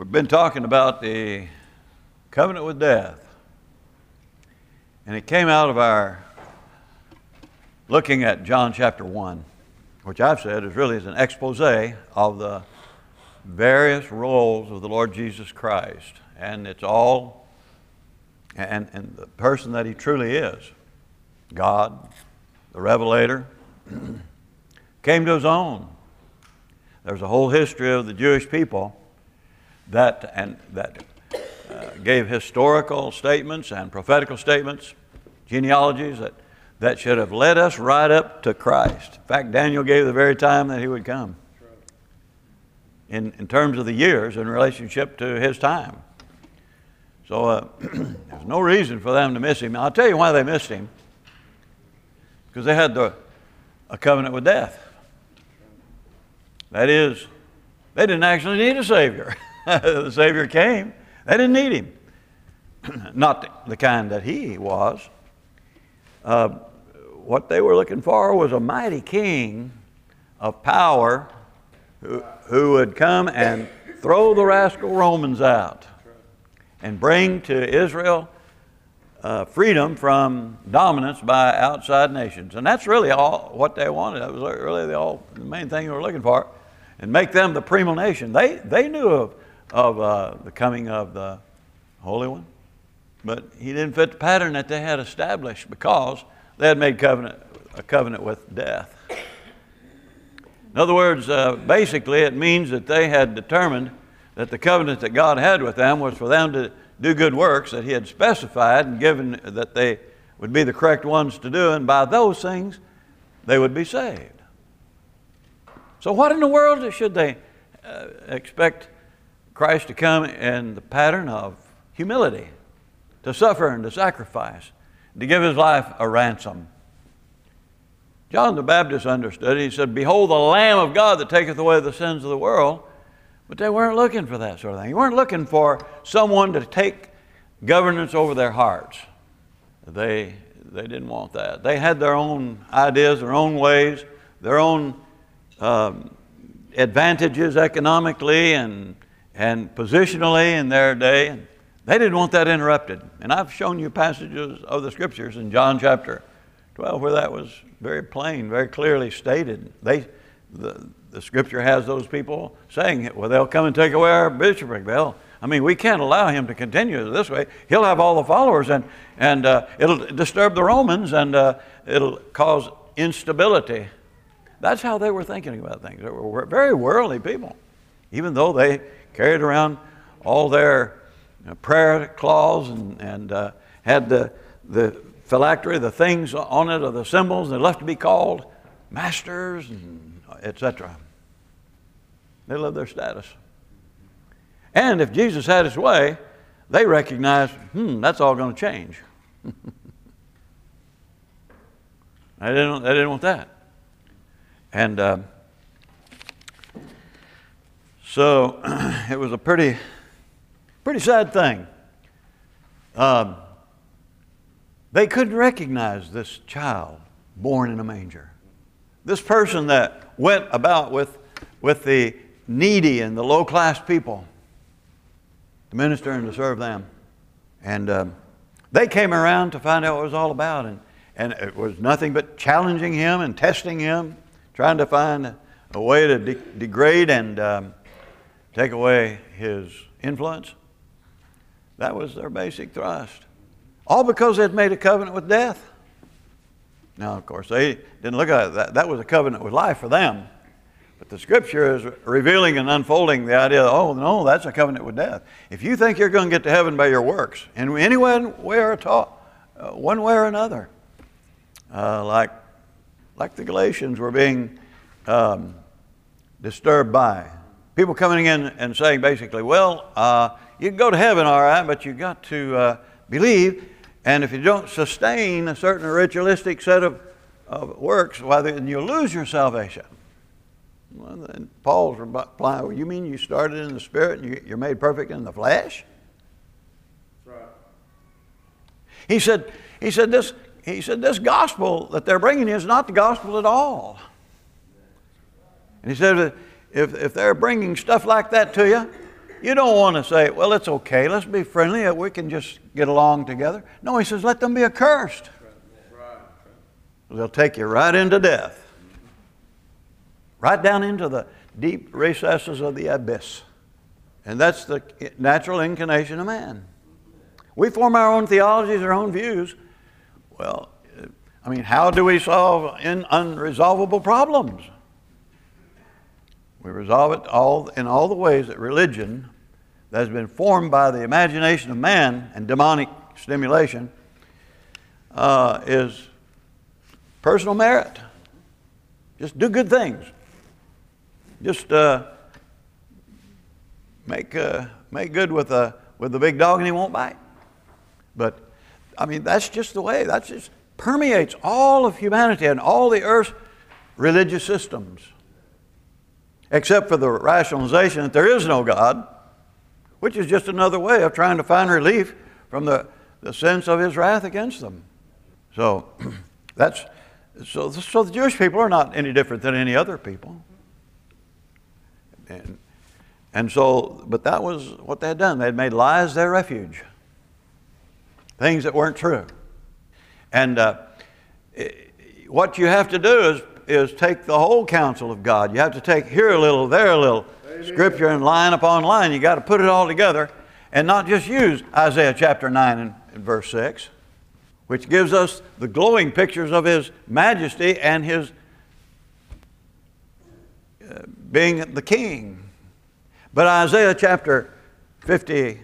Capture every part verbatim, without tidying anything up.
We've been talking about the covenant with death. And it came out of our looking at John chapter one, which I've said is really is an expose of the various roles of the Lord Jesus Christ. And it's all, and, and the person that He truly is. God, the Revelator, came to His own. There's a whole history of the Jewish people that and that uh, gave historical statements and prophetical statements, genealogies that, that should have led us right up to Christ. In fact, Daniel gave the very time that He would come in, in terms of the years in relationship to His time. So uh, there's no reason for them to miss Him. I'll tell you why they missed Him. Because they had the, a covenant with death. That is, they didn't actually need a Savior. The Savior came. They didn't need Him. Not the kind that He was. Uh, what they were looking for was a mighty king of power who, who would come and throw the rascal Romans out and bring to Israel uh, freedom from dominance by outside nations. And that's really all what they wanted. That was really the, all, the main thing they were looking for. And make them the primal nation. They, they knew of of uh, the coming of the Holy One. But He didn't fit the pattern that they had established because they had made covenant, a covenant with death. In other words, uh, basically it means that they had determined that the covenant that God had with them was for them to do good works that He had specified and given that they would be the correct ones to do, and by those things they would be saved. So what in the world should they uh, expect Christ to come in the pattern of humility, to suffer and to sacrifice, to give His life a ransom? John the Baptist understood it. He said, "Behold the Lamb of God that taketh away the sins of the world." But they weren't looking for that sort of thing. They weren't looking for someone to take governance over their hearts. They, they didn't want that. They had their own ideas, their own ways, their own um, advantages economically and and positionally in their day. And they didn't want that interrupted. And I've shown you passages of the Scriptures in John chapter twelve where that was very plain, very clearly stated. They, the, the Scripture has those people saying, well, they'll come and take away our bishopric. They'll, I mean, we can't allow him to continue this way. He'll have all the followers, and, and uh, it'll disturb the Romans, and uh, it'll cause instability. That's how they were thinking about things. They were very worldly people, even though they carried around all their you know, prayer claws and, and uh, had the, the phylactery, the things on it, or the symbols. They left to be called masters, and et cetera. They loved their status. And if Jesus had His way, they recognized, hmm, that's all going to change. they, didn't, they didn't want that. And uh, so it was a pretty, pretty sad thing. Um, they couldn't recognize this child born in a manger. This person that went about with, with the needy and the low-class people to minister and to serve them. And um, they came around to find out what it was all about. And, and it was nothing but challenging Him and testing Him, trying to find a, a way to de- degrade and um, take away His influence. That was their basic thrust. All because they'd made a covenant with death. Now, of course, they didn't look at it. That, that was a covenant with life for them. But the Scripture is revealing and unfolding the idea that, oh, no, that's a covenant with death. If you think you're going to get to heaven by your works, in any way, way or at all, uh, one way or another, uh, like, like the Galatians were being um, disturbed by. People coming in and saying basically, well, uh, you can go to heaven, all right, but you've got to uh, believe. And if you don't sustain a certain ritualistic set of, of works, well, then you'll lose your salvation. Well, then Paul's replying, well, you mean you started in the Spirit and you're made perfect in the flesh? That's right. He said, he said this, he said this gospel that they're bringing you is not the gospel at all. And he said, if, if they're bringing stuff like that to you, You don't want to say, well, it's okay, let's be friendly, we can just get along together. No, he says, let them be accursed. Right. They'll take you right into death. Right down into the deep recesses of the abyss. And that's the natural inclination of man. We form our own theologies, our own views. Well, I mean, how do we solve in unresolvable problems? We resolve it all in all the ways that religion that has been formed by the imagination of man and demonic stimulation uh, is personal merit. Just do good things. Just uh, make uh, make good with a with the big dog and he won't bite. But I mean, that's just the way. That just permeates all of humanity and all the earth's religious systems, except for the rationalization that there is no God, which is just another way of trying to find relief from the, the sense of his wrath against them. So that's so. So the Jewish people are not any different than any other people. And, and so, but that was what they had done. They had made lies their refuge. Things that weren't true. And uh, what you have to do is, is take the whole counsel of God. You have to take here a little, there a little, Amen. Scripture and line upon line. You got to put it all together and not just use Isaiah chapter nine and, and verse six, which gives us the glowing pictures of his majesty and his uh, being the king. But Isaiah chapter fifty-two,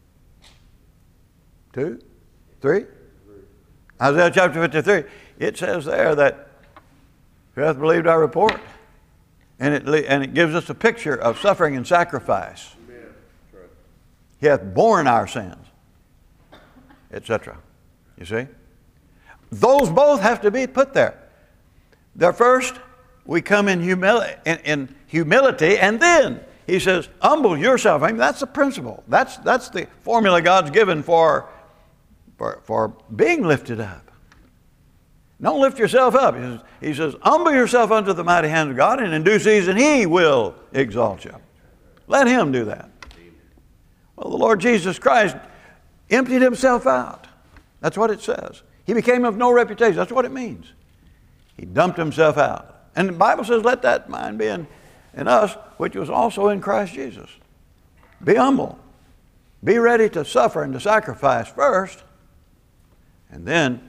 three? Isaiah chapter fifty-three, it says there that who hath believed our report? And it, and it gives us a picture of suffering and sacrifice. Amen. Right. He hath borne our sins, et cetera. You see? Those both have to be put there. There first, we come in, humili- in, in humility, and then he says, humble yourself. I mean, that's the principle. That's, that's the formula God's given for, for, for being lifted up. Don't lift yourself up. He says, he says, humble yourself unto the mighty hand of God, and in due season he will exalt you. Let him do that. Well, the Lord Jesus Christ emptied himself out. That's what it says. He became of no reputation. That's what it means. He dumped himself out. And the Bible says, let that mind be in, in us, which was also in Christ Jesus. Be humble. Be ready to suffer and to sacrifice first, and then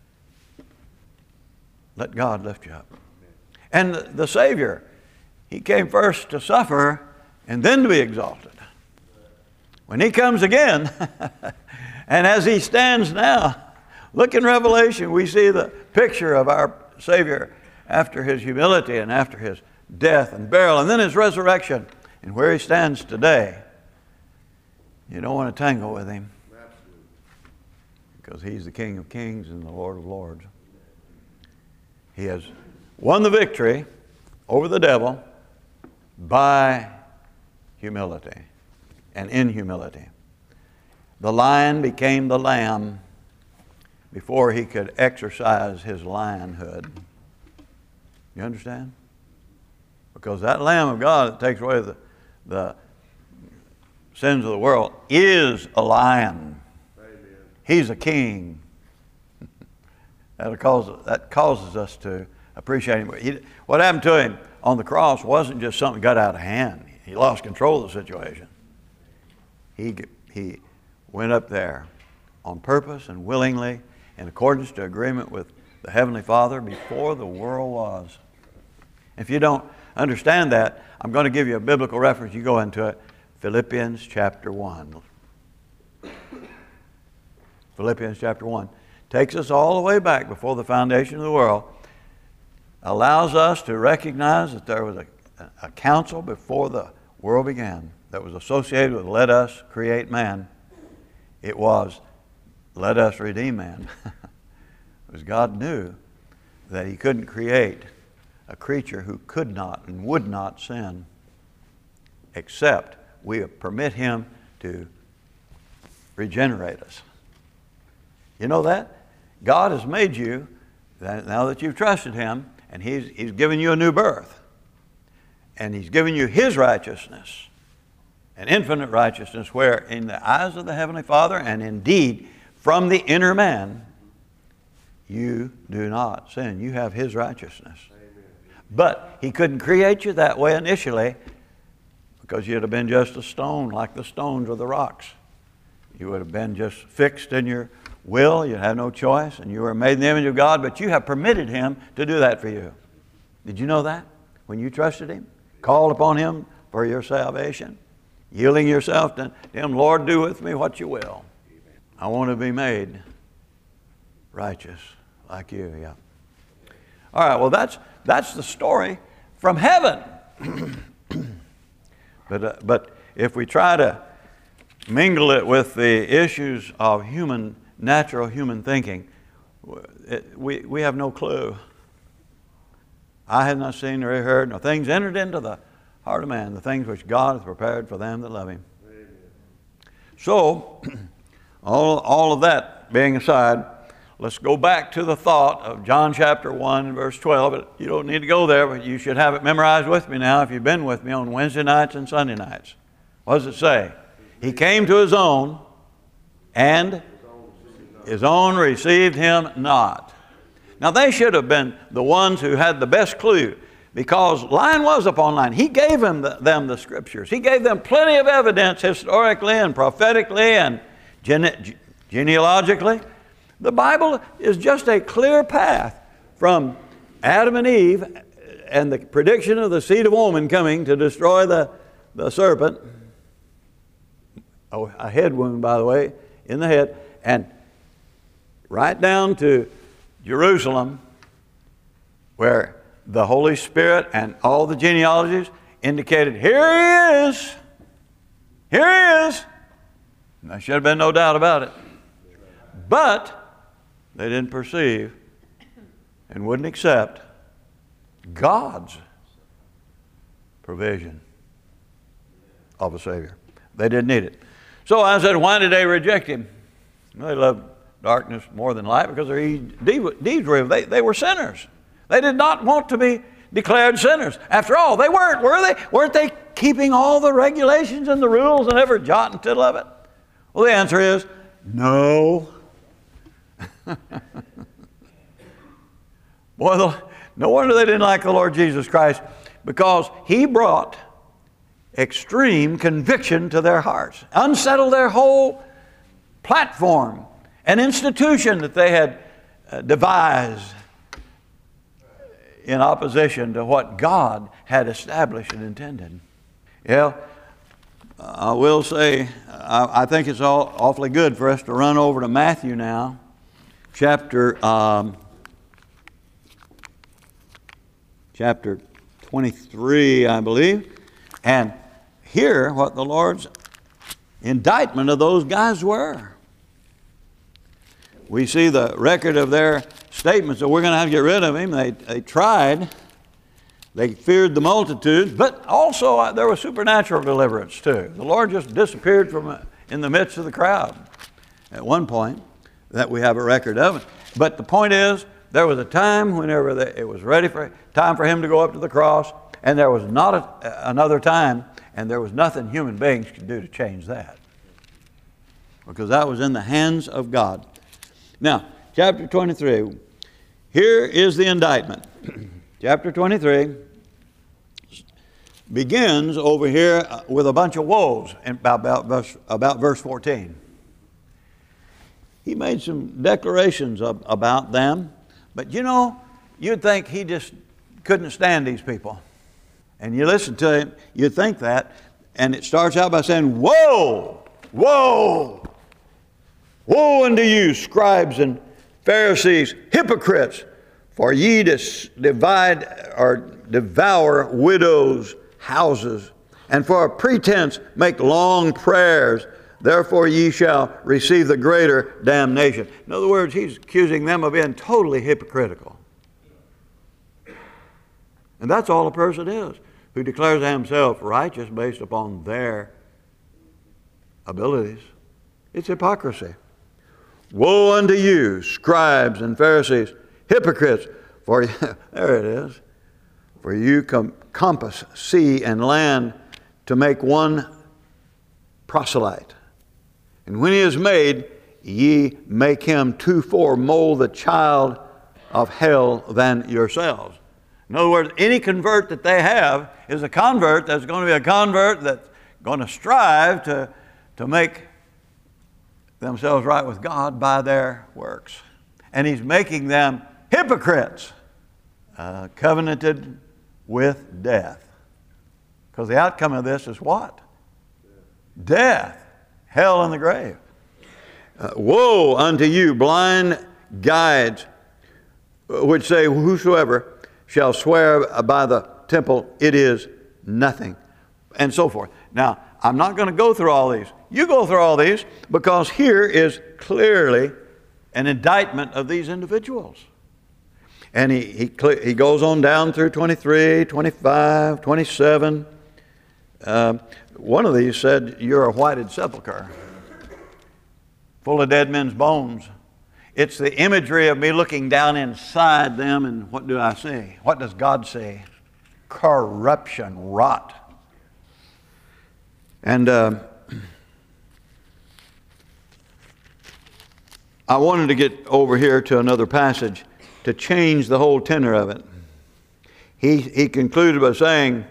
let God lift you up. And the Savior, he came first to suffer and then to be exalted. When he comes again, and as he stands now, look in Revelation, we see the picture of our Savior after his humility and after his death and burial and then his resurrection, and where he stands today. You don't want to tangle with him. Absolutely. Because he's the King of Kings and the Lord of Lords. He has won the victory over the devil by humility and in humility. The lion became the lamb before he could exercise his lionhood. You understand? Because that Lamb of God that takes away the, the sins of the world is a lion. Amen. He's a king. That'll cause, that causes us to appreciate him. He, what happened to him on the cross wasn't just something got out of hand. He lost control of the situation. He, he went up there on purpose and willingly in accordance to agreement with the Heavenly Father before the world was. If you don't understand that, I'm going to give you a biblical reference. You go into it. Philippians chapter one. Philippians chapter one. Takes us all the way back before the foundation of the world. Allows us to recognize that there was a, a council before the world began that was associated with let us create man. It was let us redeem man. Because God knew that he couldn't create a creature who could not and would not sin except we permit him to regenerate us. You know that? God has made you, now that you've trusted him, and he's, he's given you a new birth. And he's given you his righteousness. an infinite righteousness, where in the eyes of the Heavenly Father, and indeed from the inner man, you do not sin. You have His righteousness. Amen. But He couldn't create you that way initially, because you'd have been just a stone, like the stones or the rocks. You would have been just fixed in your will. You'd have no choice, and you were made in the image of God, but you have permitted Him to do that for you. Did you know that? When you trusted Him, called upon Him for your salvation, yielding yourself to Him, Lord, do with me what you will. I want to be made righteous like you, yeah. All right, well, that's that's the story from heaven. but uh, but if we try to mingle it with the issues of human, natural human thinking, it, we we have no clue. I have not seen nor heard, nor things entered into the heart of man, the things which God hath prepared for them that love Him. Amen. So, all all of that being aside, let's go back to the thought of John chapter one and verse twelve. But you don't need to go there, but you should have it memorized with me now if you've been with me on Wednesday nights and Sunday nights. What does it say? He came to His own, and His own received Him not. Now they should have been the ones who had the best clue, because line was upon line. He gave them the, them the Scriptures. He gave them plenty of evidence historically and prophetically and gene- genealogically. The Bible is just a clear path from Adam and Eve and the prediction of the seed of woman coming to destroy the, the serpent. Oh, a head wound, by the way, in the head. And right down to Jerusalem, where the Holy Spirit and all the genealogies indicated, here He is. Here He is. And there should have been no doubt about it. But they didn't perceive and wouldn't accept God's provision of a Savior. They didn't need it. So I said, why did they reject Him? Well, they loved darkness more than light because their deeds were evil. They, they were sinners. They did not want to be declared sinners. After all, they weren't, were they? Weren't they keeping all the regulations and the rules and every jot and tittle of it? Well, the answer is no. Boy, the, no wonder they didn't like the Lord Jesus Christ, because He brought extreme conviction to their hearts, unsettled their whole platform, an institution that they had uh, devised in opposition to what God had established and intended. Yeah, I will say, I, I think it's all awfully good for us to run over to Matthew now, chapter um, chapter twenty-three, I believe, and hear what the Lord's indictment of those guys were. We see the record of their statements that we're going to have to get rid of Him. They, they tried. They feared the multitudes, but also uh, there was supernatural deliverance too. The Lord just disappeared from uh, in the midst of the crowd at one point that we have a record of. But the point is, there was a time whenever they, it was ready for time for Him to go up to the cross, and there was not a, another time, and there was nothing human beings could do to change that, because that was in the hands of God. Now, chapter twenty-three, here is the indictment. Chapter twenty-three begins over here with a bunch of woes about, about, verse, about verse fourteen. He made some declarations of, about them, but you know, you'd think He just couldn't stand these people. And you listen to Him, you'd think that, and it starts out by saying, woe, woe, woe unto you, scribes and Pharisees, hypocrites, for ye divide or devour widows' houses, and for a pretense make long prayers. Therefore ye shall receive the greater damnation. In other words, He's accusing them of being totally hypocritical. And that's all a person is, who declares himself righteous based upon their abilities. It's hypocrisy. Woe unto you, scribes and Pharisees, hypocrites, for there it is. For you com- compass sea and land to make one proselyte. And when he is made, ye make him twofold more the child of hell than yourselves. In other words, any convert that they have is a convert that's going to be a convert that's going to strive to, to make themselves right with God by their works. And he's making them hypocrites, uh, covenanted with death. Because the outcome of this is what? Death, hell, and the grave. Uh, woe unto you, blind guides, which say, whosoever shall swear by the temple, it is nothing, and so forth. Now, I'm not going to go through all these. You go through all these, because here is clearly an indictment of these individuals. And he, he, he goes on down through twenty-three, twenty-five, twenty-seven. Um, one of these said, you're a whited sepulcher, full of dead men's bones. It's the imagery of me looking down inside them, and what do I see? What does God see? Corruption, rot. And uh, I wanted to get over here to another passage to change the whole tenor of it. He, he concluded by saying,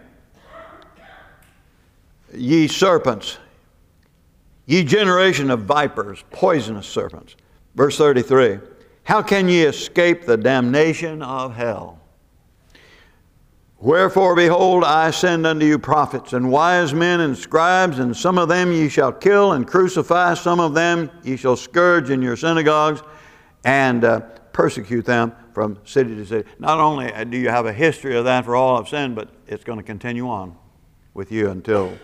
ye serpents, ye generation of vipers, poisonous serpents. Verse thirty-three, how can ye escape the damnation of hell? Wherefore, behold, I send unto you prophets and wise men and scribes, and some of them ye shall kill and crucify, some of them ye shall scourge in your synagogues, and uh, persecute them from city to city. Not only do you have a history of that for all of sin, but it's going to continue on with you until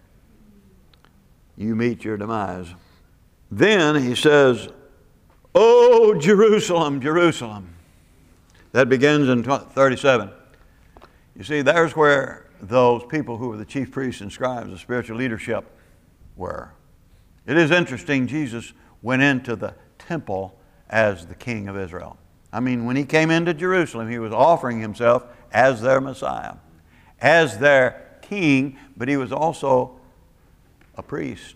you meet your demise. Then he says, oh, Jerusalem, Jerusalem. That begins in thirty-seven. You see, there's where those people who were the chief priests and scribes, the spiritual leadership, were. It is interesting, Jesus went into the temple as the king of Israel. I mean, when he came into Jerusalem, he was offering himself as their Messiah, as their king, but he was also a priest.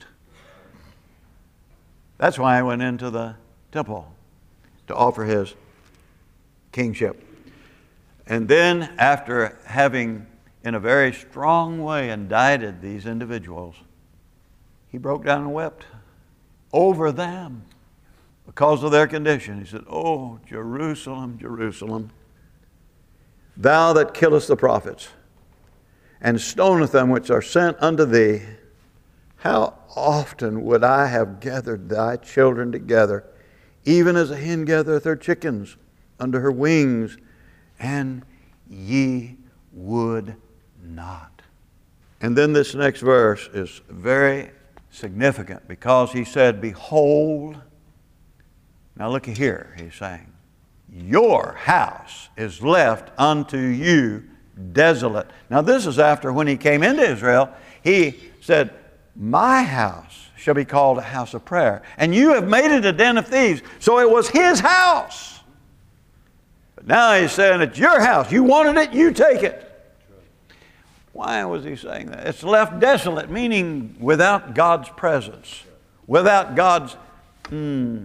That's why he went into the temple, to offer his kingship. And then, after having in a very strong way indicted these individuals, he broke down and wept over them because of their condition. He said, oh, Jerusalem, Jerusalem, thou that killest the prophets and stoneth them which are sent unto thee, how often would I have gathered thy children together, even as a hen gathereth her chickens under her wings, and ye would not. And then this next verse is very significant, because he said, behold, now look here, he's saying, your house is left unto you desolate. Now this is after, when he came into Israel, he said, my house shall be called a house of prayer, and you have made it a den of thieves. So it was his house. But now he's saying, it's your house. You wanted it, you take it. Why was he saying that? It's left desolate, meaning without God's presence, without God's, hmm,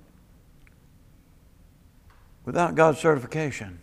without God's certification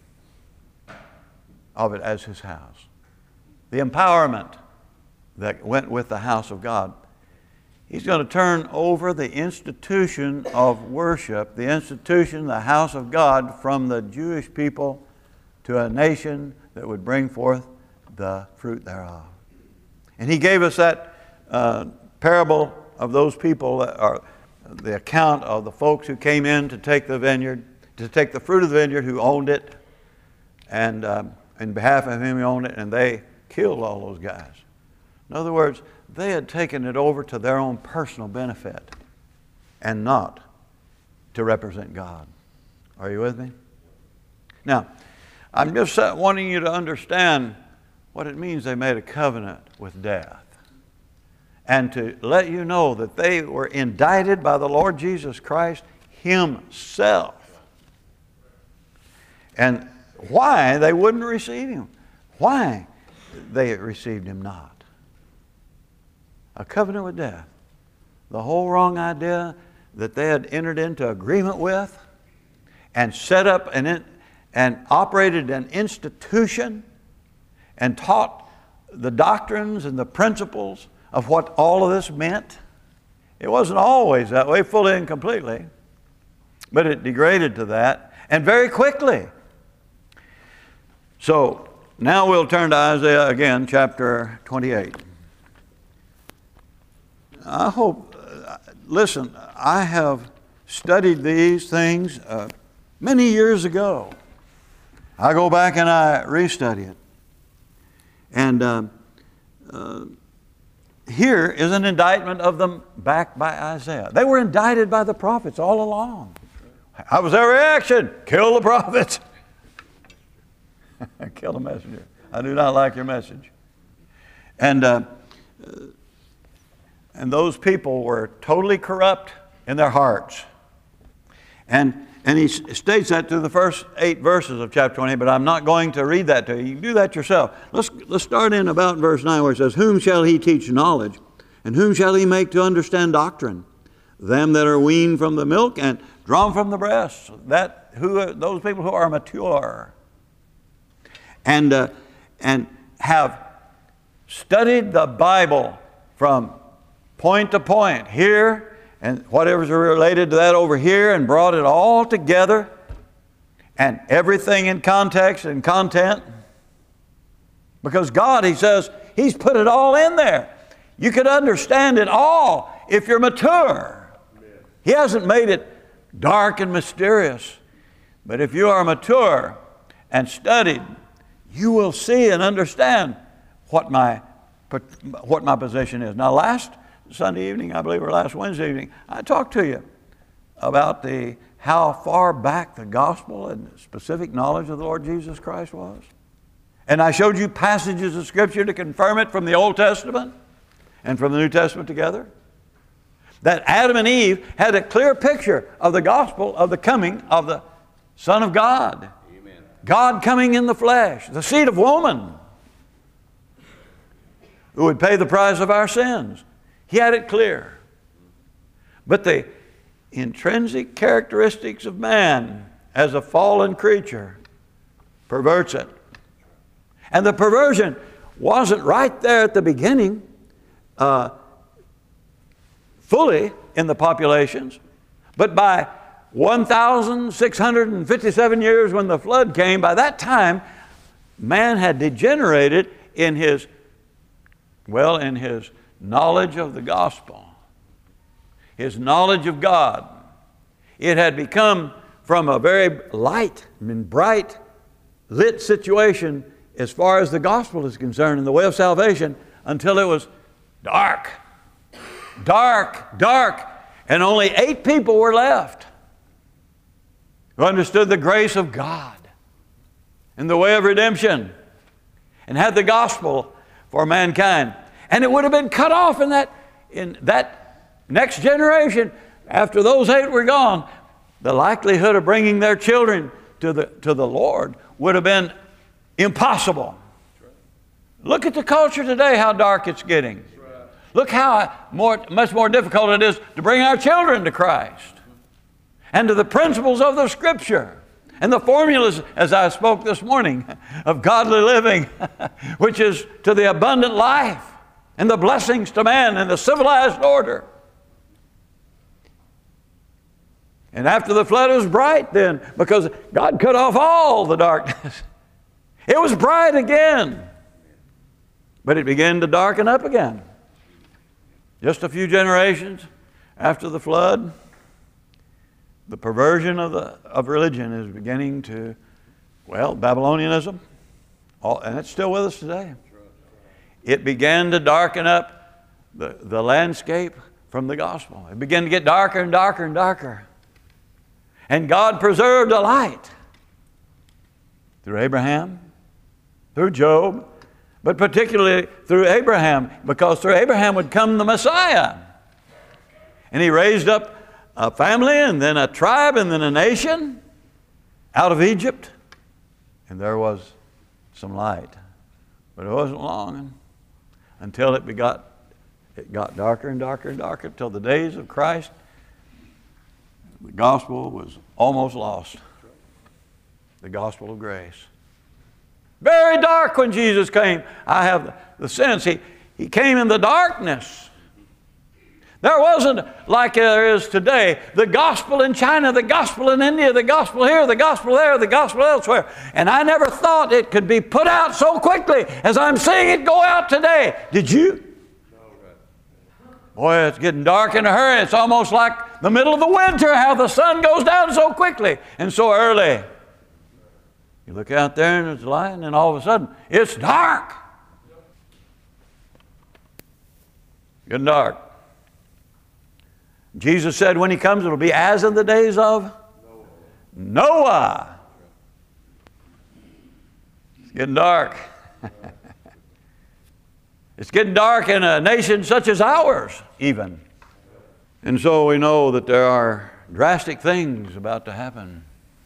of it as his house. The empowerment that went with the house of God. He's going to turn over the institution of worship, the institution, the house of God, from the Jewish people to a nation that would bring forth the fruit thereof. And he gave us that uh, parable of those people, or the account of the folks who came in to take the vineyard, to take the fruit of the vineyard, who owned it, and um, in behalf of him who owned it, and they killed all those guys. In other words, they had taken it over to their own personal benefit and not to represent God. Are you with me? Now, I'm just wanting you to understand what it means they made a covenant with death, and to let you know that they were indicted by the Lord Jesus Christ himself, and why they wouldn't receive him, why they received him not. A covenant with death. the whole wrong idea that they had entered into agreement with and set up an in, and operated an institution and taught the doctrines and the principles of what all of this meant. It wasn't always that way, fully and completely, but it degraded to that, and very quickly. So now we'll turn to Isaiah again, chapter twenty-eight. I hope, uh, listen, I have studied these things uh, many years ago. I go back and I restudy it. And uh, uh, here is an indictment of them backed by Isaiah. They were indicted by the prophets all along. How was their reaction? Kill the prophets. Kill the messenger. I do not like your message. And uh, and those people were totally corrupt in their hearts. And and he states that through the first eight verses of chapter twenty, but I'm not going to read that to you. You can do that yourself. Let's let's start in about verse nine, where it says, "Whom shall he teach knowledge? And whom shall he make to understand doctrine? Them that are weaned from the milk and drawn from the breast." That who those people who are mature. And, uh, and have studied the Bible from point to point here, and whatever's related to that over here, and brought it all together, and everything in context and content. Because God, He says, He's put it all in there. You could understand it all if you're mature. Amen. He hasn't made it dark and mysterious. But if you are mature and studied, you will see and understand what my, what my position is. Now, last Sunday evening, I believe, or last Wednesday evening, I talked to you about the how far back the gospel and specific knowledge of the Lord Jesus Christ was. And I showed you passages of Scripture to confirm it from the Old Testament and from the New Testament together. That Adam and Eve had a clear picture of the gospel of the coming of the Son of God. God coming in the flesh, the seed of woman, who would pay the price of our sins. He had it clear. But the intrinsic characteristics of man as a fallen creature perverts it. And the perversion wasn't right there at the beginning, uh, fully in the populations, but by one thousand six hundred fifty-seven years when the flood came, by that time, man had degenerated in his, well, in his knowledge of the gospel, his knowledge of God. It had become from a very light and bright, lit situation as far as the gospel is concerned in the way of salvation, until it was dark, dark, dark, and only eight people were left who understood the grace of God and the way of redemption and had the gospel for mankind. And it would have been cut off in that, in that next generation. After those eight were gone, the likelihood of bringing their children to the, to the Lord would have been impossible. Look at the culture today, how dark it's getting. Look how more, much more difficult it is to bring our children to Christ and to the principles of the Scripture and the formulas, as I spoke this morning, of godly living, which is to the abundant life and the blessings to man and the civilized order. And after the flood, it was bright then, because God cut off all the darkness. It was bright again, but it began to darken up again. Just a few generations after the flood, the perversion of, the, of religion is beginning to, well, Babylonianism, all, and it's still with us today. It began to darken up the, the landscape from the gospel. It began to get darker and darker and darker. And God preserved a light through Abraham, through Job, but particularly through Abraham, because through Abraham would come the Messiah. And He raised up a family and then a tribe and then a nation out of Egypt. And there was some light. But it wasn't long until it begot it got darker and darker and darker until the days of Christ, the gospel was almost lost. The gospel of grace. Very dark when Jesus came. I have the sense he, he came in the darkness. There wasn't like there is today, the gospel in China, the gospel in India, the gospel here, the gospel there, the gospel elsewhere. And I never thought it could be put out so quickly as I'm seeing it go out today. Did you? Boy, it's getting dark in a hurry. It's almost like the middle of the winter, how the sun goes down so quickly and so early. You look out there and it's light, and then all of a sudden, it's dark. Getting dark. Jesus said when he comes, it'll be as in the days of Noah. Noah. It's getting dark. It's getting dark in a nation such as ours, even. And so we know that there are drastic things about to happen.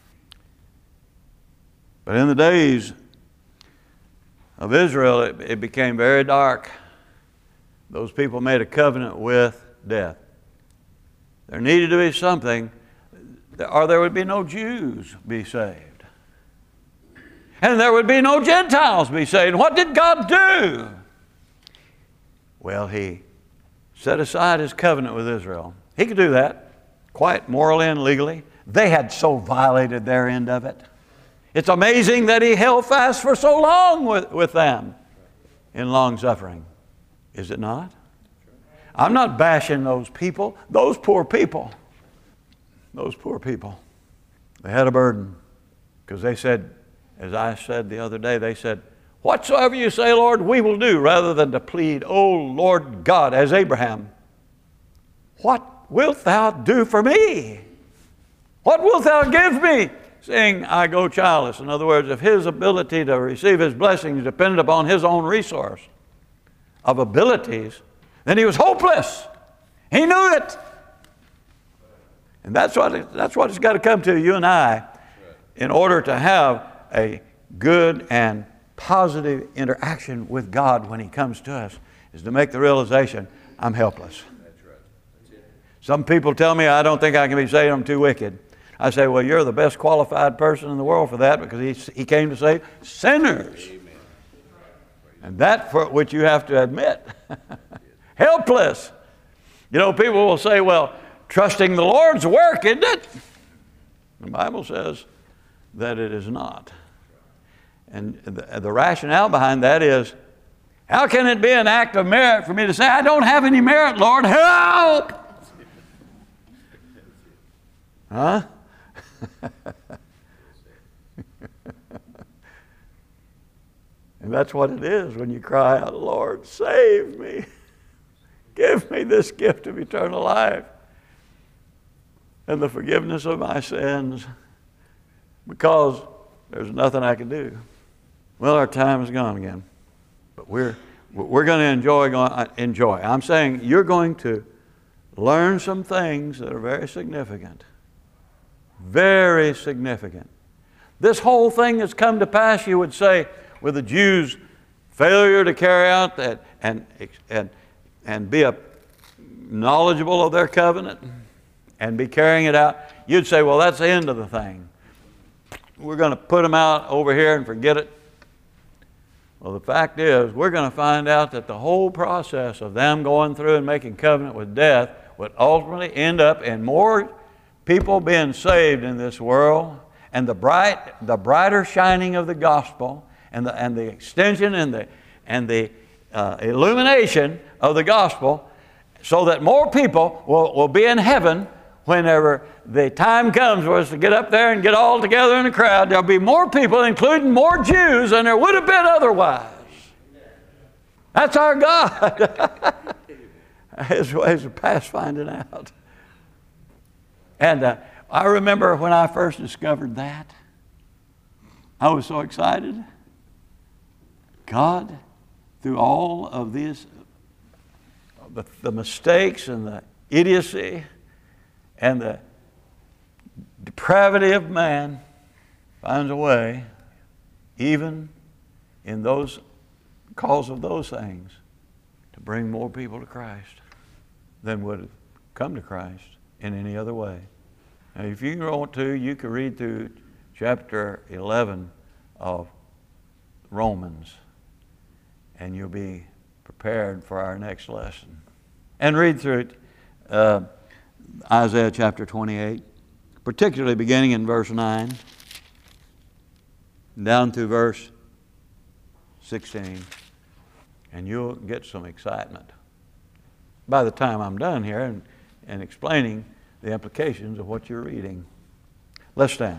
But in the days of Israel, it, it became very dark. Those people made a covenant with death. There needed to be something, or there would be no Jews be saved. And there would be no Gentiles be saved. What did God do? Well, he set aside his covenant with Israel. He could do that, quite morally and legally. They had so violated their end of it. It's amazing that he held fast for so long with, with them in long suffering. Is it not? I'm not bashing those people, those poor people. Those poor people. They had a burden because they said, as I said the other day, they said, whatsoever you say, Lord, we will do, rather than to plead, O Lord God, as Abraham, what wilt thou do for me? What wilt thou give me, seeing I go childless? In other words, if his ability to receive his blessings depended upon his own resource of abilities, then he was hopeless. He knew it. And that's what, it, that's what it's got to come to, you and I, in order to have a good and positive interaction with God when he comes to us, is to make the realization, I'm helpless. That's right. That's it. Some people tell me I don't think I can be saved, I'm too wicked. I say, well, you're the best qualified person in the world for that, because he, he came to save sinners. Amen. And that for which you have to admit. Helpless. You know, people will say, well, trusting the Lord's work, isn't it? The Bible says that it is not. And the, the rationale behind that is, how can it be an act of merit for me to say, I don't have any merit, Lord, help! Huh? And that's what it is when you cry out, Lord, save me. Give me this gift of eternal life and the forgiveness of my sins, because there's nothing I can do. Well, our time is gone again, but we're we're going to enjoy going, enjoy. I'm saying you're going to learn some things that are very significant, very significant. This whole thing has come to pass, you would say, with the Jews' failure to carry out that and and and be a knowledgeable of their covenant and be carrying it out. You'd say, well, that's the end of the thing. We're going to put them out over here and forget it. Well, the fact is, we're going to find out that the whole process of them going through and making covenant with death would ultimately end up in more people being saved in this world, and the bright, the brighter shining of the gospel, and the and the extension and the and the uh, illumination of the gospel, so that more people will, will be in heaven whenever the time comes for us to get up there and get all together in a crowd. There'll be more people, including more Jews, than there would have been otherwise. That's our God. His ways are past finding out. And uh, I remember when I first discovered that, I was so excited. God, through all of these, the, the mistakes and the idiocy and the depravity of man, finds a way, even in those, cause of those things, to bring more people to Christ than would have come to Christ in any other way. Now, if you want to, you can read through chapter eleven of Romans, and you'll be prepared for our next lesson. And read through it, uh, Isaiah chapter twenty-eight, particularly beginning in verse nine, down through verse sixteen, and you'll get some excitement by the time I'm done here and, and explaining the implications of what you're reading. Let's stand.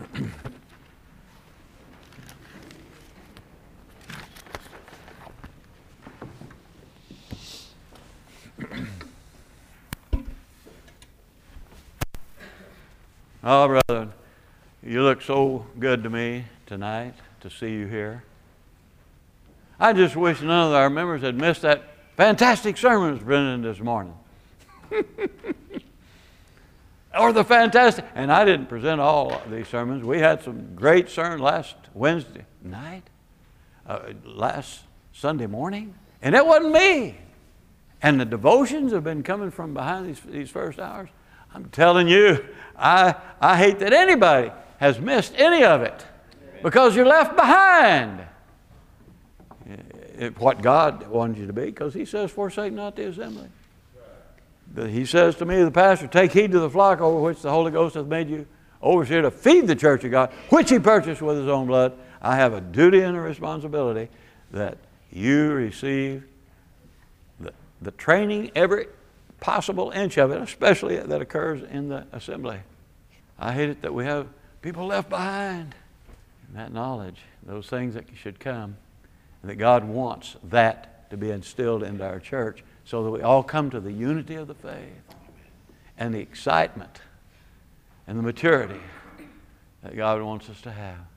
Oh, brother, you look so good to me tonight to see you here. I just wish none of our members had missed that fantastic sermon that was presented this morning. Or the fantastic, and I didn't present all of these sermons. We had some great sermons last Wednesday night, uh, last Sunday morning, and it wasn't me. And the devotions have been coming from behind these, these first hours. I'm telling you, I, I hate that anybody has missed any of it because you're left behind. It, what God wanted you to be, because He says, forsake not the assembly. But He says to me, the pastor, take heed to the flock over which the Holy Ghost hath made you overseer to feed the church of God, which He purchased with His own blood. I have a duty and a responsibility that you receive the, the training, every possible inch of it, especially that occurs in the assembly. I hate it that we have people left behind in that knowledge, those things that should come, and that God wants that to be instilled into our church so that we all come to the unity of the faith and the excitement and the maturity that God wants us to have.